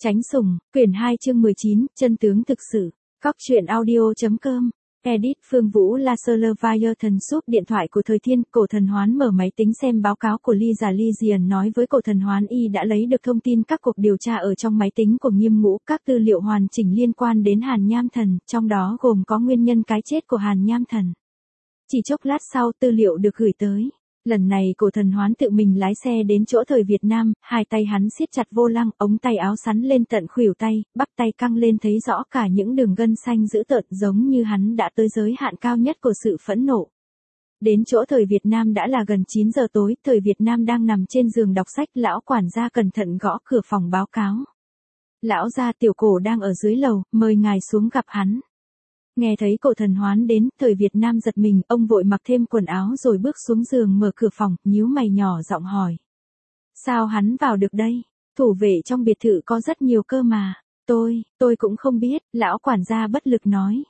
Chánh Sủng, quyển 2 chương 19, chân tướng thực sự. Cóc truyện audio.com. Edit Phương Vũ La Leviathan Súp điện thoại của Thời Thiên. Cổ Thần Hoán mở máy tính xem báo cáo của Ly Giản nói với Cổ Thần Hoán y đã lấy được thông tin các cuộc điều tra ở trong máy tính của Nghiêm Ngũ, các tư liệu hoàn chỉnh liên quan đến Hàn Nham Thần, trong đó gồm có nguyên nhân cái chết của Hàn Nham Thần. Chỉ chốc lát sau tư liệu được gửi tới. Lần này Cổ Thần Hoán tự mình lái xe đến chỗ Thời Việt Nam, hai tay hắn siết chặt vô lăng, ống tay áo sắn lên tận khuỷu tay, bắp tay căng lên thấy rõ cả những đường gân xanh dữ tợn, giống như hắn đã tới giới hạn cao nhất của sự phẫn nộ. Đến chỗ Thời Việt Nam đã là gần 9 giờ tối, Thời Việt Nam đang nằm trên giường đọc sách, lão quản gia cẩn thận gõ cửa phòng báo cáo. Lão gia, Tiểu Cổ đang ở dưới lầu, mời ngài xuống gặp hắn. Nghe thấy Cổ Thần Hoán đến, Thời Việt Nam giật mình, ông vội mặc thêm quần áo rồi bước xuống giường mở cửa phòng, nhíu mày nhỏ giọng hỏi. Sao hắn vào được đây? Thủ vệ trong biệt thự có rất nhiều cơ mà. Tôi cũng không biết, lão quản gia bất lực nói.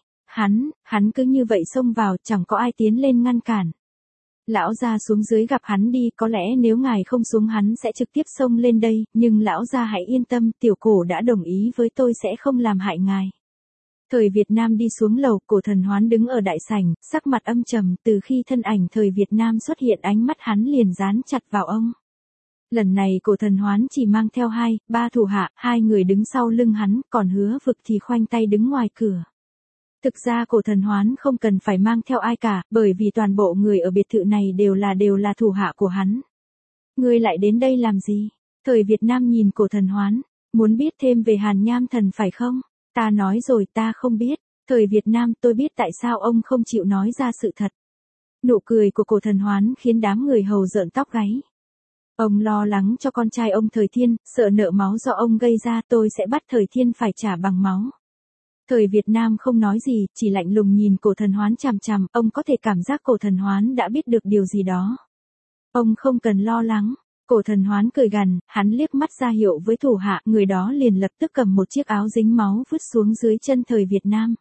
Hắn cứ như vậy xông vào, chẳng có ai tiến lên ngăn cản. Lão gia xuống dưới gặp hắn đi, có lẽ nếu ngài không xuống hắn sẽ trực tiếp xông lên đây, nhưng lão gia hãy yên tâm, Tiểu Cổ đã đồng ý với tôi sẽ không làm hại ngài. Thời Việt Nam đi xuống lầu, Cổ Thần Hoán đứng ở đại sảnh, sắc mặt âm trầm, từ khi thân ảnh Thời Việt Nam xuất hiện ánh mắt hắn liền dán chặt vào ông. Lần này Cổ Thần Hoán chỉ mang theo 2-3 thủ hạ, 2 người đứng sau lưng hắn, còn Hứa Vực thì khoanh tay đứng ngoài cửa. Thực ra Cổ Thần Hoán không cần phải mang theo ai cả, bởi vì toàn bộ người ở biệt thự này đều là thủ hạ của hắn. Ngươi lại đến đây làm gì? Thời Việt Nam nhìn Cổ Thần Hoán, muốn biết thêm về Hàn Nham Thần phải không? Ta nói rồi, ta không biết. Thời Việt Nam, tôi biết tại sao ông không chịu nói ra sự thật. Nụ cười của Cổ Thần Hoán khiến đám người hầu rợn tóc gáy. Ông lo lắng cho con trai ông Thời Thiên, sợ nợ máu do ông gây ra, tôi sẽ bắt Thời Thiên phải trả bằng máu. Thời Việt Nam không nói gì, chỉ lạnh lùng nhìn Cổ Thần Hoán chằm chằm, ông có thể cảm giác Cổ Thần Hoán đã biết được điều gì đó. Ông không cần lo lắng. Cổ Thần Hoán cười gằn, hắn liếc mắt ra hiệu với thủ hạ, người đó liền lập tức cầm một chiếc áo dính máu vứt xuống dưới chân Thời Việt Nam.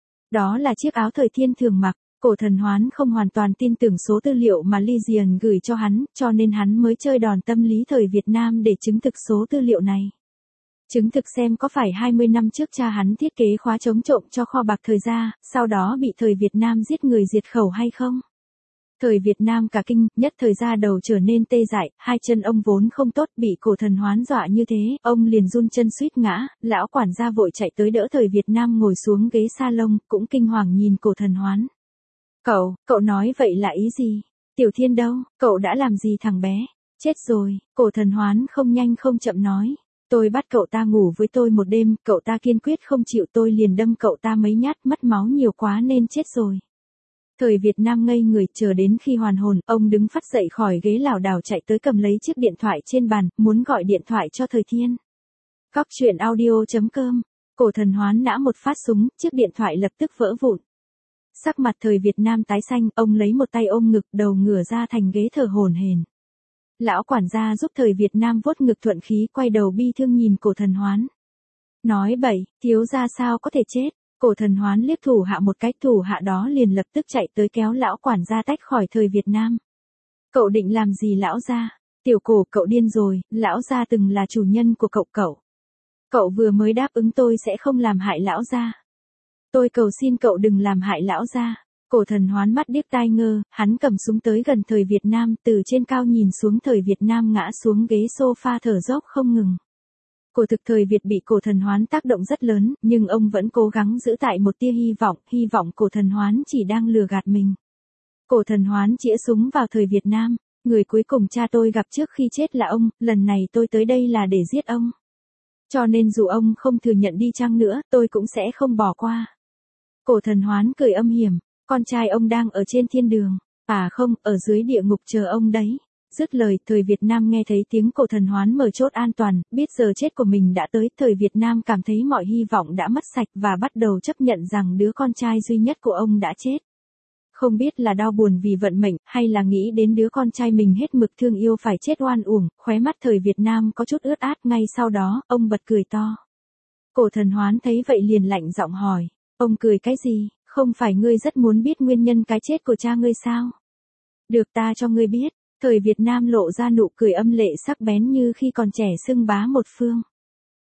Đó là chiếc áo Thời Thiên thường mặc. Cổ Thần Hoán không hoàn toàn tin tưởng số tư liệu mà Ly Giản gửi cho hắn, cho nên hắn mới chơi đòn tâm lý Thời Việt Nam để chứng thực số tư liệu này. Chứng thực xem có phải 20 năm trước cha hắn thiết kế khóa chống trộm cho kho bạc Thời gia, sau đó bị Thời Việt Nam giết người diệt khẩu hay không? Thời Việt Nam cả kinh, nhất thời ra đầu trở nên tê dại, hai chân ông vốn không tốt, bị Cổ Thần Hoán dọa như thế, ông liền run chân suýt ngã, lão quản gia vội chạy tới đỡ Thời Việt Nam ngồi xuống ghế salon, cũng kinh hoàng nhìn Cổ Thần Hoán. Cậu nói vậy là ý gì? Tiểu Thiên đâu, cậu đã làm gì thằng bé? Chết rồi, Cổ Thần Hoán không nhanh không chậm nói. Tôi bắt cậu ta ngủ với tôi một đêm, cậu ta kiên quyết không chịu, tôi liền đâm cậu ta mấy nhát, mất máu nhiều quá nên chết rồi. Thời Việt Nam ngây người, chờ đến khi hoàn hồn, ông đứng phắt dậy khỏi ghế lảo đảo chạy tới cầm lấy chiếc điện thoại trên bàn, muốn gọi điện thoại cho Thời Thiên. Cóc truyện audio.com. Cổ Thần Hoán nã một phát súng, chiếc điện thoại lập tức vỡ vụn. Sắc mặt Thời Việt Nam tái xanh, ông lấy một tay ôm ngực, đầu ngửa ra thành ghế thở hổn hển. Lão quản gia giúp Thời Việt Nam vuốt ngực thuận khí, quay đầu bi thương nhìn Cổ Thần Hoán. Nói bậy, thiếu gia sao có thể chết? Cổ Thần Hoán liếc thủ hạ một cái, thủ hạ đó liền lập tức chạy tới kéo lão quản gia tách khỏi Thời Việt Nam. Cậu định làm gì lão gia? Tiểu Cổ, cậu điên rồi, lão gia từng là chủ nhân của cậu. Cậu vừa mới đáp ứng tôi sẽ không làm hại lão gia. Tôi cầu xin cậu đừng làm hại lão gia. Cổ Thần Hoán mắt điếc tai ngơ, hắn cầm súng tới gần Thời Việt Nam, từ trên cao nhìn xuống Thời Việt Nam ngã xuống ghế sofa thở dốc không ngừng. Cổ thực Thời Việt bị Cổ Thần Hoán tác động rất lớn, nhưng ông vẫn cố gắng giữ tại một tia hy vọng Cổ Thần Hoán chỉ đang lừa gạt mình. Cổ Thần Hoán chĩa súng vào Thời Việt Nam, người cuối cùng cha tôi gặp trước khi chết là ông, lần này tôi tới đây là để giết ông. Cho nên dù ông không thừa nhận đi chăng nữa, tôi cũng sẽ không bỏ qua. Cổ Thần Hoán cười âm hiểm, con trai ông đang ở trên thiên đường, à không, ở dưới địa ngục chờ ông đấy. Dứt lời, Thời Việt Nam nghe thấy tiếng Cổ Thần Hoán mở chốt an toàn, biết giờ chết của mình đã tới, Thời Việt Nam cảm thấy mọi hy vọng đã mất sạch và bắt đầu chấp nhận rằng đứa con trai duy nhất của ông đã chết. Không biết là đau buồn vì vận mệnh, hay là nghĩ đến đứa con trai mình hết mực thương yêu phải chết oan uổng, khóe mắt Thời Việt Nam có chút ướt át, ngay sau đó, ông bật cười to. Cổ Thần Hoán thấy vậy liền lạnh giọng hỏi, ông cười cái gì, không phải ngươi rất muốn biết nguyên nhân cái chết của cha ngươi sao? Được, ta cho ngươi biết. Thời Việt Nam lộ ra nụ cười âm lệ sắc bén như khi còn trẻ xưng bá một phương.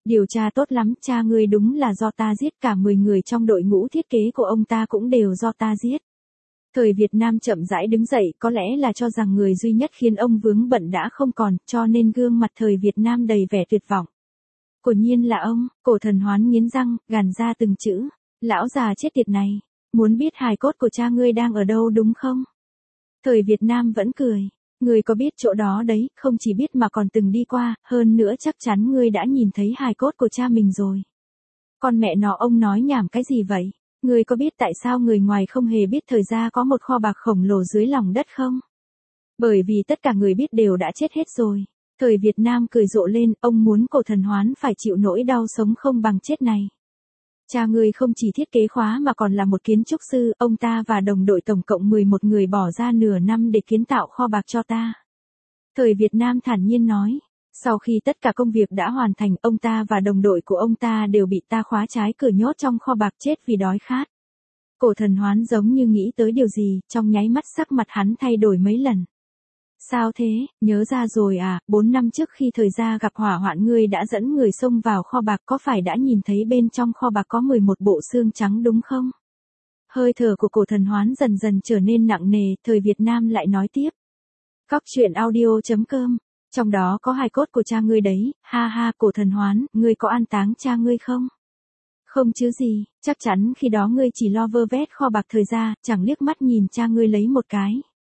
Điều tra tốt lắm, cha ngươi đúng là do ta giết, cả 10 người trong đội ngũ thiết kế của ông ta cũng đều do ta giết. Thời Việt Nam chậm rãi đứng dậy, có lẽ là cho rằng người duy nhất khiến ông vướng bận đã không còn, cho nên gương mặt Thời Việt Nam đầy vẻ tuyệt vọng. Quả nhiên là ông, Cổ Thần Hoán nghiến răng, gằn ra từng chữ. Lão già chết tiệt này, muốn biết hài cốt của cha ngươi đang ở đâu đúng không? Thời Việt Nam vẫn cười. Ngươi có biết chỗ đó đấy, không chỉ biết mà còn từng đi qua, hơn nữa chắc chắn ngươi đã nhìn thấy hài cốt của cha mình rồi. Con mẹ nó, ông nói nhảm cái gì vậy? Ngươi có biết tại sao người ngoài không hề biết Thời gia có một kho bạc khổng lồ dưới lòng đất không? Bởi vì tất cả người biết đều đã chết hết rồi. Thời Việt Nam cười rộ lên, ông muốn Cổ Thần Hoán phải chịu nỗi đau sống không bằng chết này. Cha ngươi không chỉ thiết kế khóa mà còn là một kiến trúc sư, ông ta và đồng đội tổng cộng 11 người bỏ ra nửa năm để kiến tạo kho bạc cho ta. Thời Việt Nam thản nhiên nói, sau khi tất cả công việc đã hoàn thành, ông ta và đồng đội của ông ta đều bị ta khóa trái cửa nhốt trong kho bạc chết vì đói khát. Cổ Thần Hoán giống như nghĩ tới điều gì, trong nháy mắt sắc mặt hắn thay đổi mấy lần. Sao thế, nhớ ra rồi à, 4 năm trước khi Thời gia gặp hỏa hoạn ngươi đã dẫn người xông vào kho bạc, có phải đã nhìn thấy bên trong kho bạc có 11 bộ xương trắng đúng không? Hơi thở của Cổ Thần Hoán dần dần trở nên nặng nề, Thời Việt Nam lại nói tiếp. Cóc truyện audio.com, trong đó có hài cốt của cha ngươi đấy, ha ha. Cổ Thần Hoán, ngươi có an táng cha ngươi không? Không chứ gì, chắc chắn khi đó ngươi chỉ lo vơ vét kho bạc Thời gia, chẳng liếc mắt nhìn cha ngươi lấy một cái.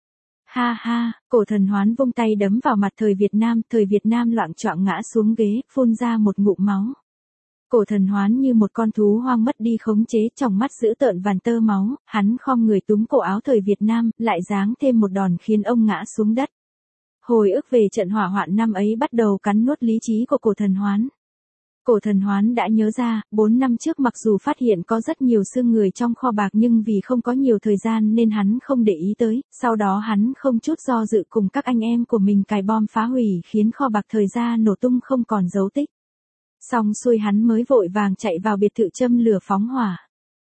Ha ha, Cổ Thần Hoán vung tay đấm vào mặt Thời Việt Nam loạng choạng ngã xuống ghế, phun ra một ngụm máu. Cổ Thần Hoán như một con thú hoang mất đi khống chế, trong mắt dữ tợn vằn tơ máu, hắn khom người túm cổ áo Thời Việt Nam, lại giáng thêm một đòn khiến ông ngã xuống đất. Hồi ức về trận hỏa hoạn năm ấy bắt đầu cắn nuốt lý trí của Cổ Thần Hoán. Cổ Thần Hoán đã nhớ ra, 4 năm trước mặc dù phát hiện có rất nhiều xương người trong kho bạc nhưng vì không có nhiều thời gian nên hắn không để ý tới, sau đó hắn không chút do dự cùng các anh em của mình cài bom phá hủy khiến kho bạc Thời gia nổ tung không còn dấu tích. Xong xuôi hắn mới vội vàng chạy vào biệt thự châm lửa phóng hỏa.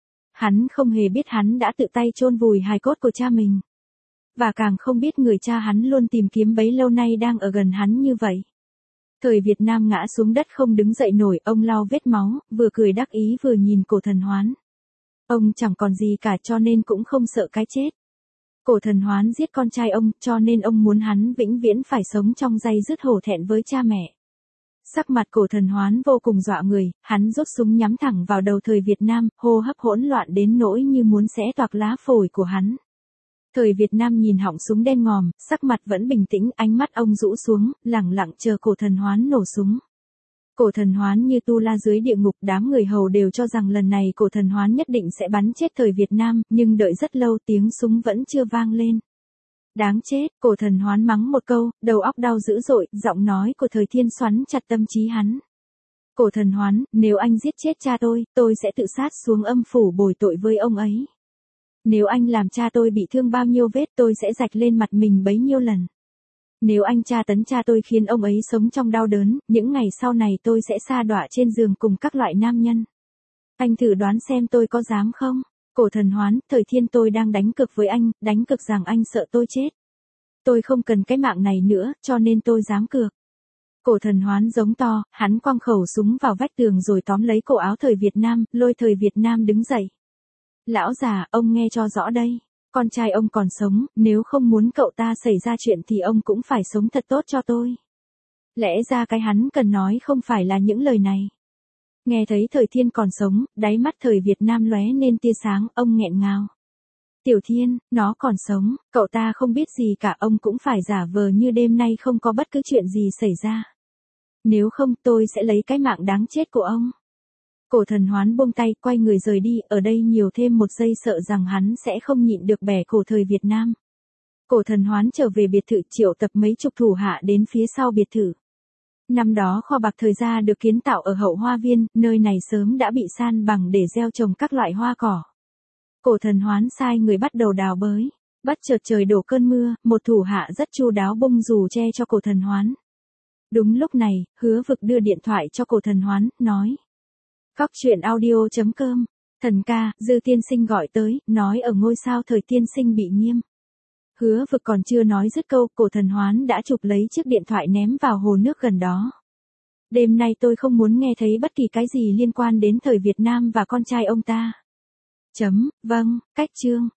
Hắn không hề biết hắn đã tự tay chôn vùi hài cốt của cha mình. Và càng không biết người cha hắn luôn tìm kiếm bấy lâu nay đang ở gần hắn như vậy. Thời Việt Nam ngã xuống đất không đứng dậy nổi, ông lau vết máu, vừa cười đắc ý vừa nhìn Cổ Thần Hoán. Ông chẳng còn gì cả cho nên cũng không sợ cái chết. Cổ Thần Hoán giết con trai ông, cho nên ông muốn hắn vĩnh viễn phải sống trong day dứt hổ thẹn với cha mẹ. Sắc mặt Cổ Thần Hoán vô cùng dọa người, hắn rút súng nhắm thẳng vào đầu Thời Việt Nam, hô hấp hỗn loạn đến nỗi như muốn xé toạc lá phổi của hắn. Thời Việt Nam nhìn họng súng đen ngòm, sắc mặt vẫn bình tĩnh, ánh mắt ông rũ xuống, lẳng lặng chờ Cổ Thần Hoán nổ súng. Cổ Thần Hoán như tu la dưới địa ngục, đám người hầu đều cho rằng lần này Cổ Thần Hoán nhất định sẽ bắn chết Thời Việt Nam, nhưng đợi rất lâu tiếng súng vẫn chưa vang lên. Đáng chết, Cổ Thần Hoán mắng một câu, đầu óc đau dữ dội, giọng nói của Thời Thiên xoắn chặt tâm trí hắn. Cổ Thần Hoán, nếu anh giết chết cha tôi sẽ tự sát xuống âm phủ bồi tội với ông ấy. Nếu anh làm cha tôi bị thương bao nhiêu vết tôi sẽ rạch lên mặt mình bấy nhiêu lần. Nếu anh tra tấn cha tôi khiến ông ấy sống trong đau đớn, những ngày sau này tôi sẽ sa đọa trên giường cùng các loại nam nhân. Anh thử đoán xem tôi có dám không? Cổ Thần Hoán, Thời Thiên, tôi đang đánh cược với anh, đánh cược rằng anh sợ tôi chết. Tôi không cần cái mạng này nữa, cho nên tôi dám cược. Cổ Thần Hoán giống to, hắn quăng khẩu súng vào vách tường rồi tóm lấy cổ áo Thời Việt Nam, lôi Thời Việt Nam đứng dậy. Lão già, ông nghe cho rõ đây. Con trai ông còn sống, nếu không muốn cậu ta xảy ra chuyện thì ông cũng phải sống thật tốt cho tôi. Lẽ ra cái hắn cần nói không phải là những lời này. Nghe thấy Thời Thiên còn sống, đáy mắt Thời Việt Nam lóe nên tia sáng, ông nghẹn ngào. Tiểu Thiên, nó còn sống, cậu ta không biết gì cả, ông cũng phải giả vờ như đêm nay không có bất cứ chuyện gì xảy ra. Nếu không tôi sẽ lấy cái mạng đáng chết của ông. Cổ Thần Hoán buông tay, quay người rời đi, ở đây nhiều thêm một giây sợ rằng hắn sẽ không nhịn được bẻ cổ Thời Việt Nam. Cổ Thần Hoán trở về biệt thự, triệu tập mấy chục thủ hạ đến phía sau biệt thự. Năm đó kho bạc Thời gia được kiến tạo ở hậu hoa viên, nơi này sớm đã bị san bằng để gieo trồng các loại hoa cỏ. Cổ Thần Hoán sai người bắt đầu đào bới. Bất chợt trời đổ cơn mưa, một thủ hạ rất chu đáo bung dù che cho Cổ Thần Hoán. Đúng lúc này, Hứa Vực đưa điện thoại cho Cổ Thần Hoán, nói. Cóc truyện audio.com, thần ca, Dư tiên sinh gọi tới, nói ở ngôi sao Thời tiên sinh bị nghiêm. Hứa Vực còn chưa nói dứt câu, Cổ Thần Hoán đã chụp lấy chiếc điện thoại ném vào hồ nước gần đó. Đêm nay tôi không muốn nghe thấy bất kỳ cái gì liên quan đến thời Việt Nam và con trai ông ta. Vâng, cách chương.